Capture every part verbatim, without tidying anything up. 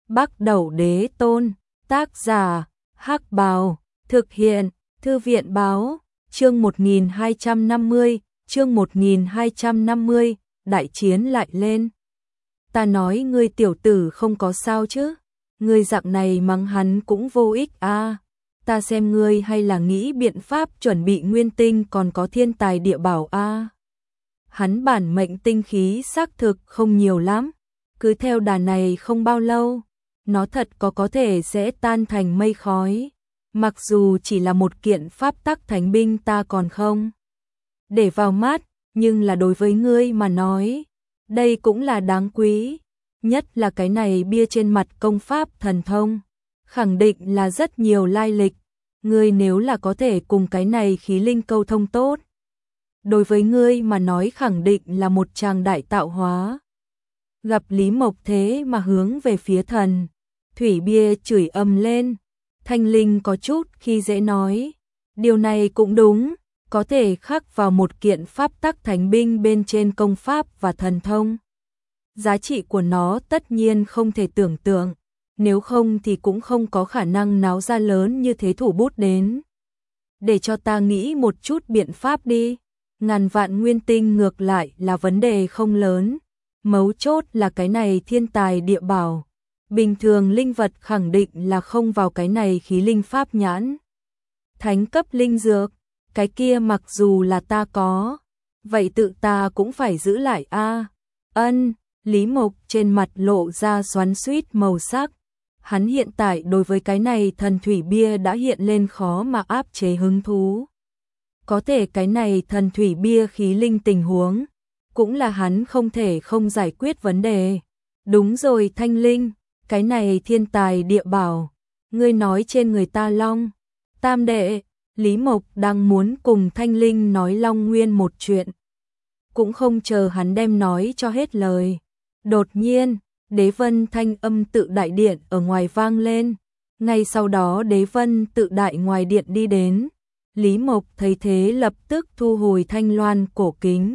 Bắc Đẩu Đế Tôn, tác giả, Hắc Bào, thực hiện, Thư viện Báo, chương một nghìn hai trăm năm mươi, chương một nghìn hai trăm năm mươi, đại chiến lại lên. Ta nói ngươi tiểu tử không có sao chứ, ngươi dạng này mắng hắn cũng vô ích a. Ta xem ngươi hay là nghĩ biện pháp chuẩn bị nguyên tinh còn có thiên tài địa bảo a. Hắn bản mệnh tinh khí xác thực không nhiều lắm, cứ theo đà này không bao lâu, nó thật có có thể sẽ tan thành mây khói. Mặc dù chỉ là một kiện pháp tắc thánh binh ta còn không để vào mắt, nhưng là đối với ngươi mà nói, đây cũng là đáng quý. Nhất là cái này bia trên mặt công pháp thần thông, khẳng định là rất nhiều lai lịch. Ngươi nếu là có thể cùng cái này khí linh câu thông tốt, đối với ngươi mà nói khẳng định là một tràng đại tạo hóa. Gặp Lý Mộc thế mà hướng về phía thần thủy bia chửi ầm lên, Thanh Linh có chút khi dễ nói, điều này cũng đúng, có thể khắc vào một kiện pháp tắc thánh binh bên trên công pháp và thần thông. Giá trị của nó tất nhiên không thể tưởng tượng, nếu không thì cũng không có khả năng náo ra lớn như thế thủ bút đến. Để cho ta nghĩ một chút biện pháp đi, ngàn vạn nguyên tinh ngược lại là vấn đề không lớn, mấu chốt là cái này thiên tài địa bảo. Bình thường linh vật khẳng định là không vào cái này khí linh pháp nhãn. Thánh cấp linh dược, cái kia mặc dù là ta có, vậy tự ta cũng phải giữ lại a. Ân, Lý Mộc trên mặt lộ ra xoắn xuýt màu sắc. Hắn hiện tại đối với cái này thần thủy bia đã hiện lên khó mà áp chế hứng thú. Có thể cái này thần thủy bia khí linh tình huống, cũng là hắn không thể không giải quyết vấn đề. Đúng rồi Thanh Linh, cái này thiên tài địa bảo, ngươi nói trên người ta long. Tam đệ, Lý Mộc đang muốn cùng Thanh Linh nói Long Nguyên một chuyện. Cũng không chờ hắn đem nói cho hết lời. Đột nhiên, Đế Vân thanh âm tự đại điện ở ngoài vang lên. Ngay sau đó Đế Vân tự đại ngoài điện đi đến. Lý Mộc thấy thế lập tức thu hồi thanh loan cổ kính,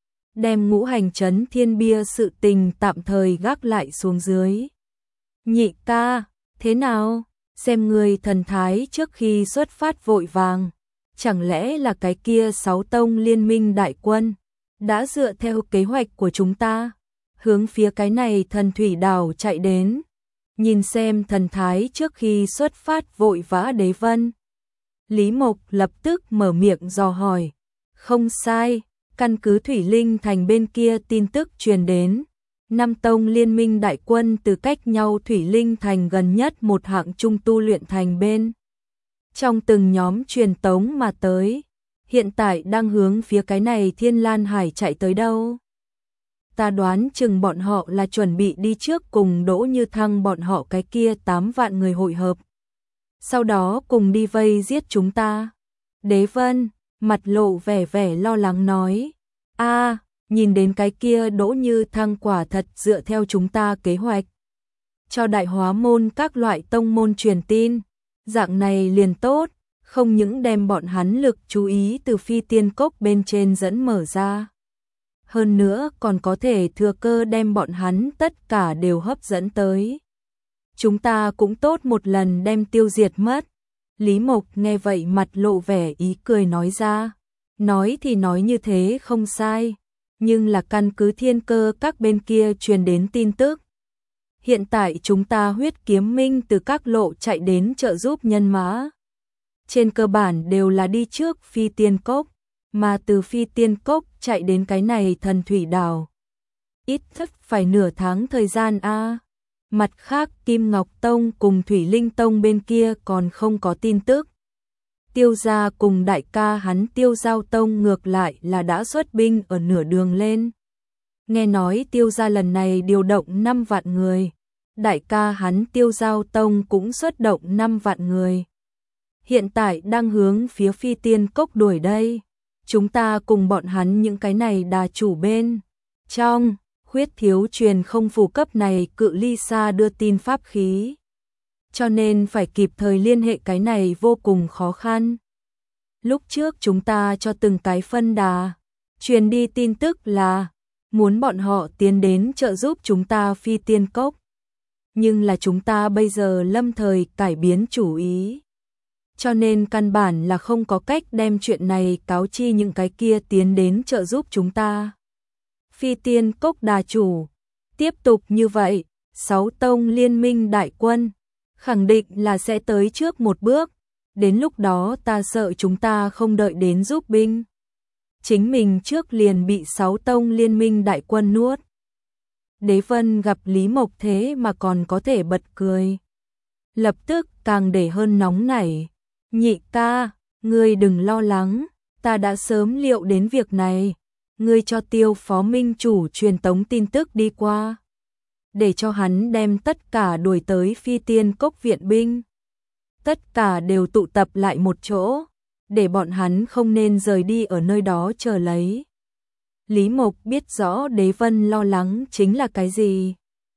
đem ngũ hành chấn thiên bia sự tình tạm thời gác lại xuống dưới. Nhị ca, thế nào? Xem người thần thái trước khi xuất phát vội vàng, chẳng lẽ là cái kia sáu tông liên minh đại quân đã dựa theo kế hoạch của chúng ta hướng phía cái này thần thủy đảo chạy đến? Nhìn xem thần thái trước khi xuất phát vội vã Đế Vân, Lý Mộc lập tức mở miệng dò hỏi. Không sai, căn cứ Thủy Linh thành bên kia tin tức truyền đến, năm tông liên minh đại quân từ cách nhau Thủy Linh thành gần nhất một hạng trung tu luyện thành bên trong từng nhóm truyền tống mà tới, hiện tại đang hướng phía cái này Thiên Lan Hải chạy tới đâu. Ta đoán chừng bọn họ là chuẩn bị đi trước cùng Đỗ Như Thăng bọn họ cái kia tám vạn người hội hợp, sau đó cùng đi vây giết chúng ta. Đế Vân mặt lộ vẻ vẻ lo lắng nói, a, nhìn đến cái kia Đỗ Như Thăng quả thật dựa theo chúng ta kế hoạch, cho đại hóa môn các loại tông môn truyền tin, dạng này liền tốt, không những đem bọn hắn lực chú ý từ phi tiên cốc bên trên dẫn mở ra, hơn nữa còn có thể thừa cơ đem bọn hắn tất cả đều hấp dẫn tới. Chúng ta cũng tốt một lần đem tiêu diệt mất. Lý Mộc nghe vậy mặt lộ vẻ ý cười nói ra, nói thì nói như thế không sai, nhưng là căn cứ thiên cơ các bên kia truyền đến tin tức. Hiện tại chúng ta huyết kiếm minh từ các lộ chạy đến trợ giúp nhân mã, trên cơ bản đều là đi trước phi tiên cốc, mà từ phi tiên cốc chạy đến cái này thần thủy đảo, ít nhất phải nửa tháng thời gian a. Mặt khác Kim Ngọc Tông cùng Thủy Linh Tông bên kia còn không có tin tức. Tiêu gia cùng đại ca hắn Tiêu Giao Tông ngược lại là đã xuất binh ở nửa đường lên. Nghe nói Tiêu gia lần này điều động năm vạn người, đại ca hắn Tiêu Giao Tông cũng xuất động năm vạn người. Hiện tại đang hướng phía phi tiên cốc đuổi đây. Chúng ta cùng bọn hắn những cái này đà chủ bên trong huyết thiếu truyền không phù cấp này cự ly xa đưa tin pháp khí, cho nên phải kịp thời liên hệ cái này vô cùng khó khăn. Lúc trước chúng ta cho từng cái phân đà truyền đi tin tức là muốn bọn họ tiến đến trợ giúp chúng ta phi tiên cốc. nhưng là chúng ta bây giờ lâm thời cải biến chủ ý. Cho nên căn bản là không có cách đem chuyện này cáo chi những cái kia tiến đến trợ giúp chúng ta. Phi Tiên Cốc đà chủ, tiếp tục như vậy, sáu tông liên minh đại quân, khẳng định là sẽ tới trước một bước, đến lúc đó ta sợ chúng ta không đợi đến giúp binh. Chính mình trước liền bị sáu tông liên minh đại quân nuốt. Đế Vân gặp Lý Mộc thế mà còn có thể bật cười. Lập tức càng để hơn nóng nảy. Nhị ca, ngươi đừng lo lắng, ta đã sớm liệu đến việc này. Ngươi cho Tiêu Phó Minh chủ truyền tống tin tức đi qua, để cho hắn đem tất cả đuổi tới Phi Tiên Cốc viện binh. Tất cả đều tụ tập lại một chỗ, để bọn hắn không nên rời đi ở nơi đó chờ lấy. Lý Mộc biết rõ Đế Vân lo lắng chính là cái gì.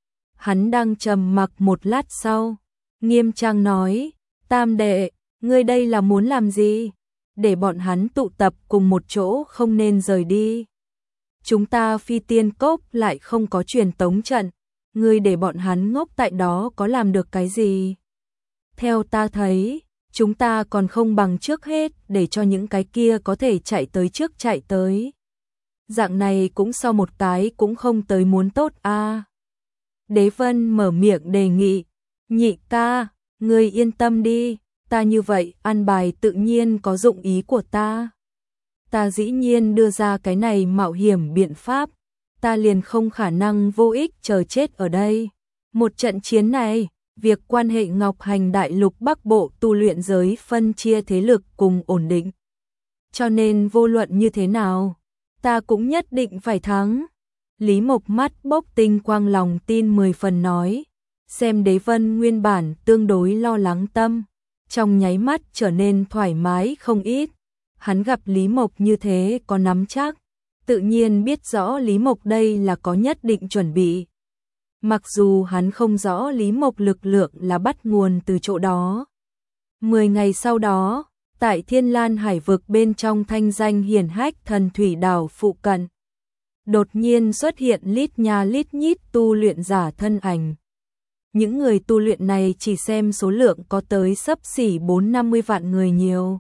Hắn đang trầm mặc một lát sau, nghiêm trang nói, Tam đệ, ngươi đây là muốn làm gì? Để bọn hắn tụ tập cùng một chỗ không nên rời đi. Chúng ta Phi Tiên Cốc lại không có truyền tống trận, ngươi để bọn hắn ngốc tại đó có làm được cái gì? Theo ta thấy, chúng ta còn không bằng trước hết để cho những cái kia có thể chạy tới trước chạy tới. Dạng này cũng sau một cái cũng không tới muốn tốt a. À. Đế Vân mở miệng đề nghị, nhị ca, ngươi yên tâm đi, ta như vậy ăn bài tự nhiên có dụng ý của ta. Ta dĩ nhiên đưa ra cái này mạo hiểm biện pháp, ta liền không khả năng vô ích chờ chết ở đây. Một trận chiến này, việc quan hệ Ngọc Hành Đại Lục Bắc Bộ tu luyện giới phân chia thế lực cùng ổn định. Cho nên vô luận như thế nào, ta cũng nhất định phải thắng. Lý Mộc mắt bốc tinh quang lòng tin mười phần nói, xem Đế Vân nguyên bản tương đối lo lắng tâm, trong nháy mắt trở nên thoải mái không ít. Hắn gặp Lý Mộc như thế có nắm chắc, tự nhiên biết rõ Lý Mộc đây là có nhất định chuẩn bị. Mặc dù hắn không rõ Lý Mộc lực lượng là bắt nguồn từ chỗ đó. Mười ngày sau đó, tại Thiên Lan Hải vực bên trong thanh danh hiển hách Thần Thủy Đảo phụ cận, đột nhiên xuất hiện lít nha lít nhít tu luyện giả thân ảnh. Những người tu luyện này chỉ xem số lượng có tới xấp xỉ bốn năm mươi vạn người nhiều.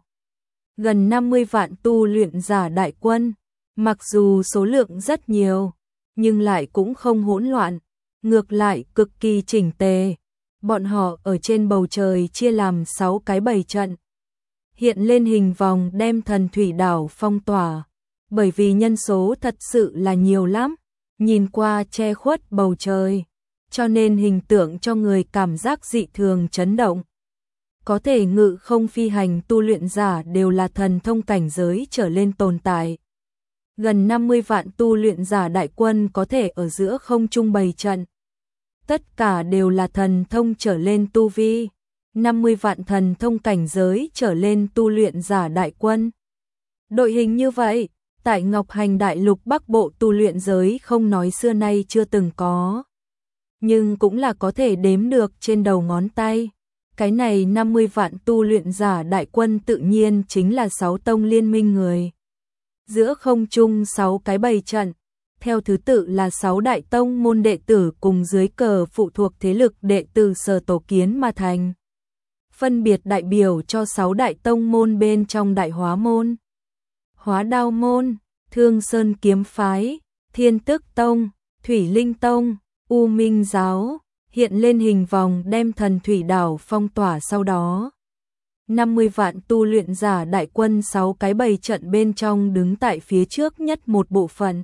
Gần năm mươi vạn tu luyện giả đại quân, mặc dù số lượng rất nhiều, nhưng lại cũng không hỗn loạn, ngược lại cực kỳ chỉnh tề. Bọn họ ở trên bầu trời chia làm sáu cái bầy trận, hiện lên hình vòng đem Thần Thủy Đảo phong tỏa, bởi vì nhân số thật sự là nhiều lắm, nhìn qua che khuất bầu trời, cho nên hình tượng cho người cảm giác dị thường chấn động. Có thể ngự không phi hành tu luyện giả đều là thần thông cảnh giới trở lên tồn tại. Gần năm mươi vạn tu luyện giả đại quân có thể ở giữa không trung bày trận. Tất cả đều là thần thông trở lên tu vi. năm mươi vạn thần thông cảnh giới trở lên tu luyện giả đại quân. Đội hình như vậy, tại Ngọc Hành Đại Lục Bắc Bộ tu luyện giới không nói xưa nay chưa từng có, nhưng cũng là có thể đếm được trên đầu ngón tay. Cái này năm mươi vạn tu luyện giả đại quân tự nhiên chính là sáu tông liên minh người. Giữa không trung sáu cái bầy trận, theo thứ tự là sáu đại tông môn đệ tử cùng dưới cờ phụ thuộc thế lực đệ tử Sở Tổ Kiến mà thành. Phân biệt đại biểu cho sáu đại tông môn bên trong Đại Hóa môn, Hóa Đao môn, Thương Sơn kiếm phái, Thiên Tức tông, Thủy Linh tông, U Minh giáo, hiện lên hình vòng đem Thần Thủy Đảo phong tỏa sau đó. năm mươi vạn tu luyện giả đại quân sáu cái bầy trận bên trong đứng tại phía trước nhất một bộ phận.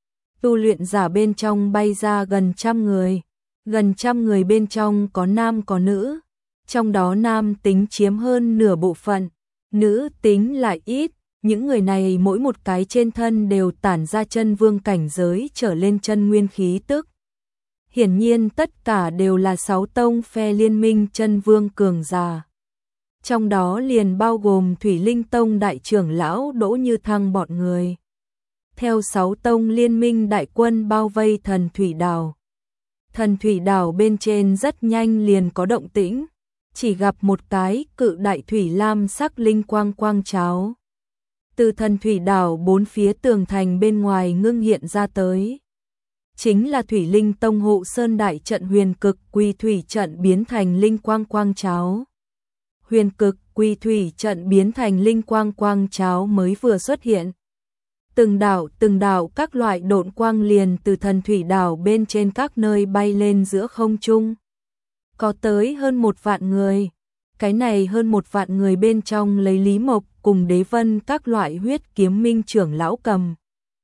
Tu luyện giả bên trong bay ra gần trăm người, gần trăm người bên trong có nam có nữ, trong đó nam tính chiếm hơn nửa bộ phận, nữ tính lại ít. Những người này mỗi một cái trên thân đều tản ra chân vương cảnh giới trở lên chân nguyên khí tức. Hiển nhiên tất cả đều là sáu tông phe liên minh chân vương cường giả. Trong đó liền bao gồm Thủy Linh tông đại trưởng lão Đỗ Như Thăng bọn người. Theo sáu tông liên minh đại quân bao vây Thần Thủy Đảo. Thần Thủy Đảo bên trên rất nhanh liền có động tĩnh, chỉ gặp một cái cự đại thủy lam sắc linh quang quang cháo từ Thần Thủy Đảo bốn phía tường thành bên ngoài ngưng hiện ra tới. chính là Thủy Linh Tông hộ sơn đại trận huyền cực quy thủy trận biến thành linh quang quang cháo. Huyền cực quy thủy trận biến thành linh quang quang cháo mới vừa xuất hiện. Từng đảo từng đảo các loại độn quang liền từ thần thủy đảo bên trên các nơi bay lên giữa không trung. Có tới hơn một vạn người. Cái này hơn một vạn người bên trong lấy Lý Mộc cùng Đế Vân các loại huyết kiếm minh trưởng lão cầm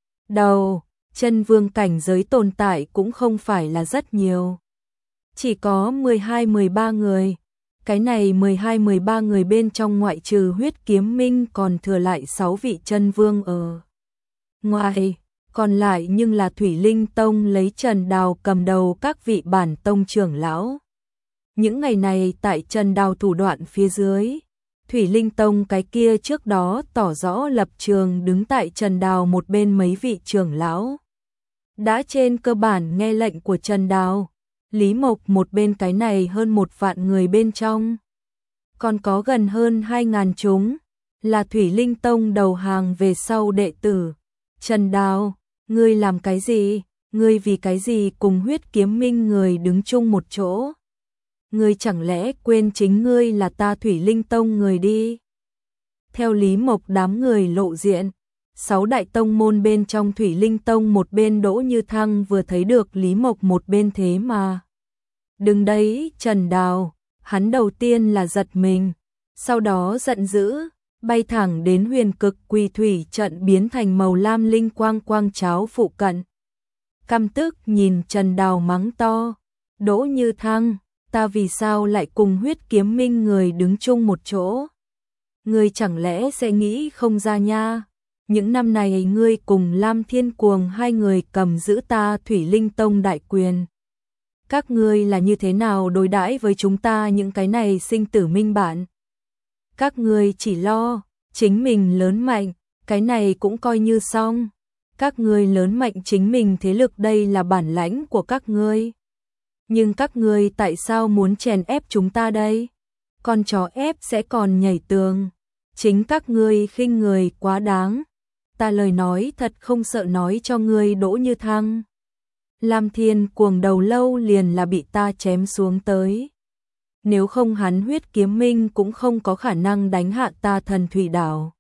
đầu, chân vương cảnh giới tồn tại cũng không phải là rất nhiều. Chỉ có mười hai mười ba người. Cái này mười hai mười ba người bên trong ngoại trừ huyết kiếm minh còn thừa lại sáu vị chân vương ở ngoài, còn lại nhưng là Thủy Linh Tông lấy Trần Đào cầm đầu các vị bản tông trưởng lão. Những ngày này tại Trần Đào thủ đoạn phía dưới, Thủy Linh Tông cái kia trước đó tỏ rõ lập trường đứng tại Trần Đào một bên mấy vị trưởng lão đã trên cơ bản nghe lệnh của Trần Đào. Lý Mộc một bên cái này hơn một vạn người bên trong, còn có gần hơn hai ngàn chúng, là Thủy Linh Tông đầu hàng về sau đệ tử. Trần Đào, ngươi làm cái gì? Ngươi vì cái gì cùng huyết kiếm minh người đứng chung một chỗ? Ngươi chẳng lẽ quên chính ngươi là ta Thủy Linh Tông người đi? Theo Lý Mộc đám người lộ diện, sáu đại tông môn bên trong Thủy Linh Tông một bên Đỗ Như Thăng vừa thấy được Lý Mộc một bên thế mà. Đừng đấy, Trần Đào, hắn đầu tiên là giật mình, sau đó giận dữ, bay thẳng đến huyền cực quy thủy trận biến thành màu lam linh quang quang cháo phụ cận. Căm tức nhìn Trần Đào mắng to, Đỗ Như Thăng, ta vì sao lại cùng huyết kiếm minh người đứng chung một chỗ? Ngươi chẳng lẽ sẽ nghĩ không ra nha? Những năm này ngươi cùng Lam Thiên Cuồng hai người cầm giữ ta Thủy Linh Tông đại quyền. Các ngươi là như thế nào đối đãi với chúng ta những cái này sinh tử minh bạn? Các ngươi chỉ lo chính mình lớn mạnh, cái này cũng coi như xong. Các ngươi lớn mạnh chính mình thế lực đây là bản lãnh của các ngươi. Nhưng các ngươi tại sao muốn chèn ép chúng ta đây? Con chó ép sẽ còn nhảy tường. Chính các ngươi khinh người quá đáng. Ta lời nói thật không sợ nói cho ngươi Đỗ Như Thăng. Lam Thiên Cuồng đầu lâu liền là bị ta chém xuống tới. Nếu không hắn huyết kiếm minh cũng không có khả năng đánh hạ ta thần thủy đảo.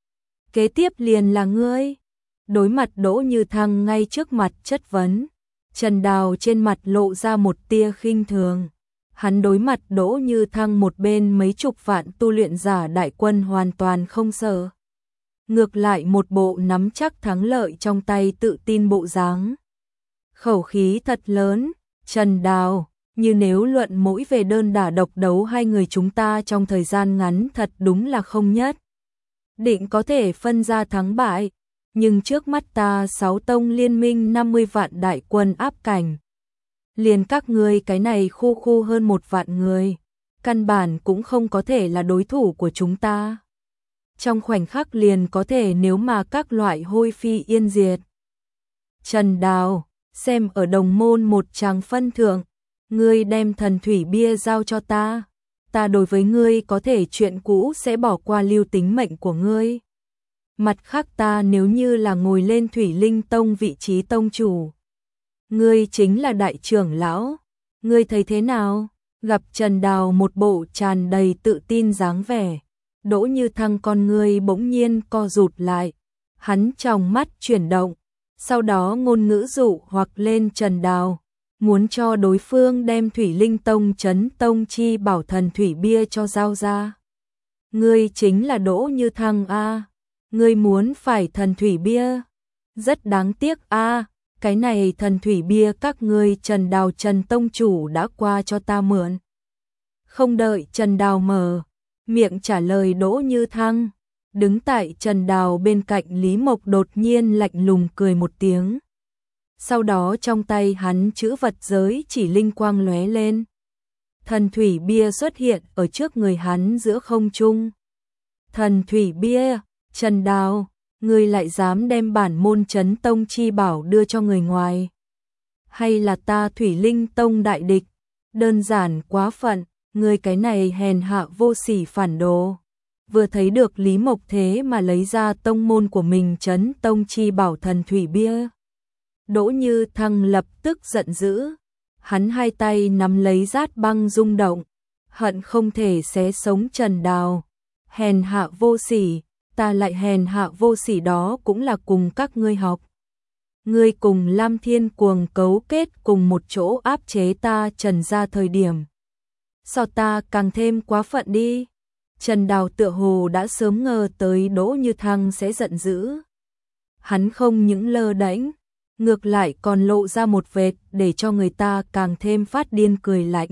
Kế tiếp liền là ngươi. Đối mặt Đỗ Như Thăng ngay trước mặt chất vấn, Trần Đào trên mặt lộ ra một tia khinh thường. Hắn đối mặt Đỗ Như Thăng một bên mấy chục vạn tu luyện giả đại quân hoàn toàn không sợ. Ngược lại một bộ nắm chắc thắng lợi trong tay tự tin bộ dáng. Khẩu khí thật lớn, Trần Đào, như nếu luận mỗi về đơn đả độc đấu hai người chúng ta trong thời gian ngắn thật đúng là không nhất. Định có thể phân ra thắng bại, nhưng trước mắt ta sáu tông liên minh năm mươi vạn đại quân áp cảnh. Liền các ngươi cái này khu khu hơn một vạn người, căn bản cũng không có thể là đối thủ của chúng ta. Trong khoảnh khắc liền có thể nếu mà các loại hôi phi yên diệt. Trần Đào, xem ở đồng môn một tràng phân thượng, ngươi đem thần thủy bia giao cho ta, ta đối với ngươi có thể chuyện cũ sẽ bỏ qua lưu tính mệnh của ngươi. Mặt khác ta nếu như là ngồi lên Thủy Linh Tông vị trí tông chủ, ngươi chính là đại trưởng lão, ngươi thấy thế nào? Gặp Trần Đào một bộ tràn đầy tự tin dáng vẻ, Đỗ Như Thăng con ngươi bỗng nhiên co rụt lại, hắn trong mắt chuyển động, sau đó ngôn ngữ dụ hoặc lên Trần Đào, muốn cho đối phương đem Thủy Linh Tông Chấn Tông Chi Bảo Thần Thủy Bia cho giao ra. Ngươi chính là Đỗ Như Thăng a, ngươi muốn phải thần thủy bia? Rất đáng tiếc a, cái này thần thủy bia các ngươi Trần Đào Trần tông chủ đã qua cho ta mượn. Không đợi Trần Đào mở miệng trả lời Đỗ Như Thăng, đứng tại Trần Đào bên cạnh Lý Mộc đột nhiên lạnh lùng cười một tiếng. Sau đó trong tay hắn chữ vật giới chỉ linh quang lóe lên. Thần thủy bia xuất hiện ở trước người hắn giữa không trung. Thần thủy bia, Trần Đào, ngươi lại dám đem bản môn Chấn Tông Chi Bảo đưa cho người ngoài? Hay là ta Thủy Linh Tông đại địch? Đơn giản quá phận, ngươi cái này hèn hạ vô sỉ phản đồ. Vừa thấy được Lý Mộc thế mà lấy ra tông môn của mình Chấn Tông Chi Bảo Thần Thủy Bia. Đỗ Như Thăng lập tức giận dữ, hắn hai tay nắm lấy rát băng rung động, hận không thể xé sống Trần Đào. Hèn hạ vô sỉ, ta lại hèn hạ vô sỉ, đó cũng là cùng các ngươi học. Ngươi cùng Lam Thiên Cuồng cấu kết cùng một chỗ áp chế ta Trần gia thời điểm. Sao ta càng thêm quá phận đi. Trần Đào tựa hồ đã sớm ngờ tới Đỗ Như Thăng sẽ giận dữ. Hắn không những lơ đễnh, ngược lại còn lộ ra một vệt để cho người ta càng thêm phát điên cười lạnh.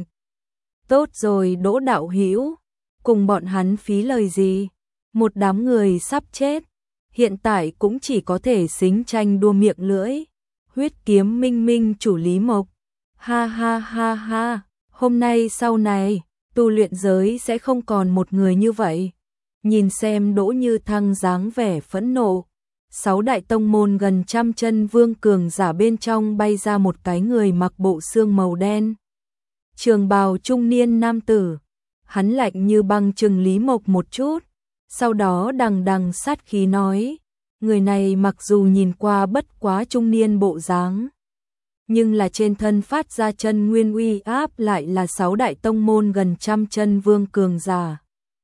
Tốt rồi Đỗ đạo hữu, cùng bọn hắn phí lời gì, một đám người sắp chết, hiện tại cũng chỉ có thể xính tranh đua miệng lưỡi. Huyết kiếm minh minh chủ Lý Mộc, ha ha ha ha, hôm nay sau này, tu luyện giới sẽ không còn một người như vậy. Nhìn xem Đỗ Như Thăng dáng vẻ phẫn nộ, sáu đại tông môn gần trăm chân vương cường giả bên trong bay ra một cái người mặc bộ xương màu đen. Trường bào trung niên nam tử, hắn lạnh như băng trừng Lý Mộc một chút, sau đó đằng đằng sát khí nói, người này mặc dù nhìn qua bất quá trung niên bộ dáng, nhưng là trên thân phát ra chân nguyên uy áp lại là sáu đại tông môn gần trăm chân vương cường giả.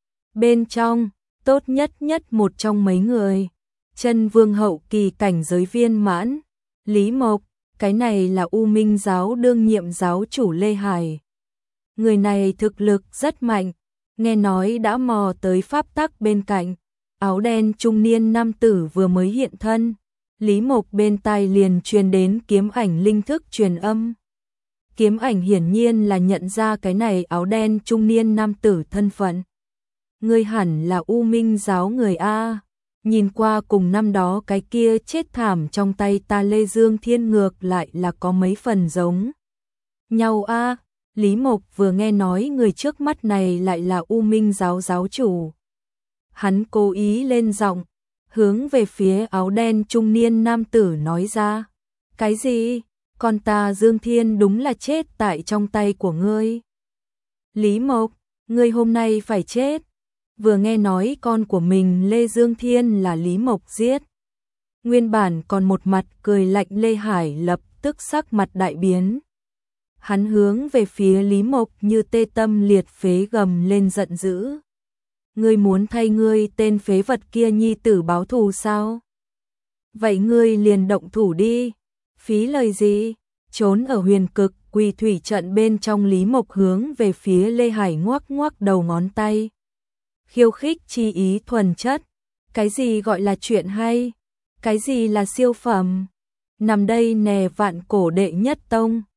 Bên trong, tốt nhất nhất một trong mấy người, chân vương hậu kỳ cảnh giới viên mãn, Lý Mộc, cái này là U Minh giáo đương nhiệm giáo chủ Lê Hải. Người này thực lực rất mạnh, nghe nói đã mò tới pháp tắc bên cạnh, áo đen trung niên nam tử vừa mới hiện thân. Lý Mộc bên tai liền truyền đến kiếm ảnh linh thức truyền âm. Kiếm ảnh hiển nhiên là nhận ra cái này áo đen trung niên nam tử thân phận. Ngươi hẳn là U Minh giáo người A, nhìn qua cùng năm đó cái kia chết thảm trong tay ta Lê Dương Thiên ngược lại là có mấy phần giống nhau A. Lý Mộc vừa nghe nói người trước mắt này lại là U Minh giáo giáo chủ. Hắn cố ý lên giọng, hướng về phía áo đen trung niên nam tử nói ra. Cái gì? Con ta Dương Thiên đúng là chết tại trong tay của ngươi. Lý Mộc, ngươi hôm nay phải chết. Vừa nghe nói con của mình Lê Dương Thiên là Lý Mộc giết. Nguyên bản còn một mặt cười lạnh Lê Hải lập tức sắc mặt đại biến. Hắn hướng về phía Lý Mộc như tê tâm liệt phế gầm lên giận dữ. Ngươi muốn thay ngươi tên phế vật kia nhi tử báo thù sao? Vậy ngươi liền động thủ đi. Phí lời gì? Trốn ở huyền cực quỳ thủy trận bên trong Lý Mộc hướng về phía Lê Hải ngoắc ngoắc đầu ngón tay. Khiêu khích chi ý thuần chất. Cái gì gọi là chuyện hay? Cái gì là siêu phẩm? Nằm đây nè vạn cổ đệ nhất tông.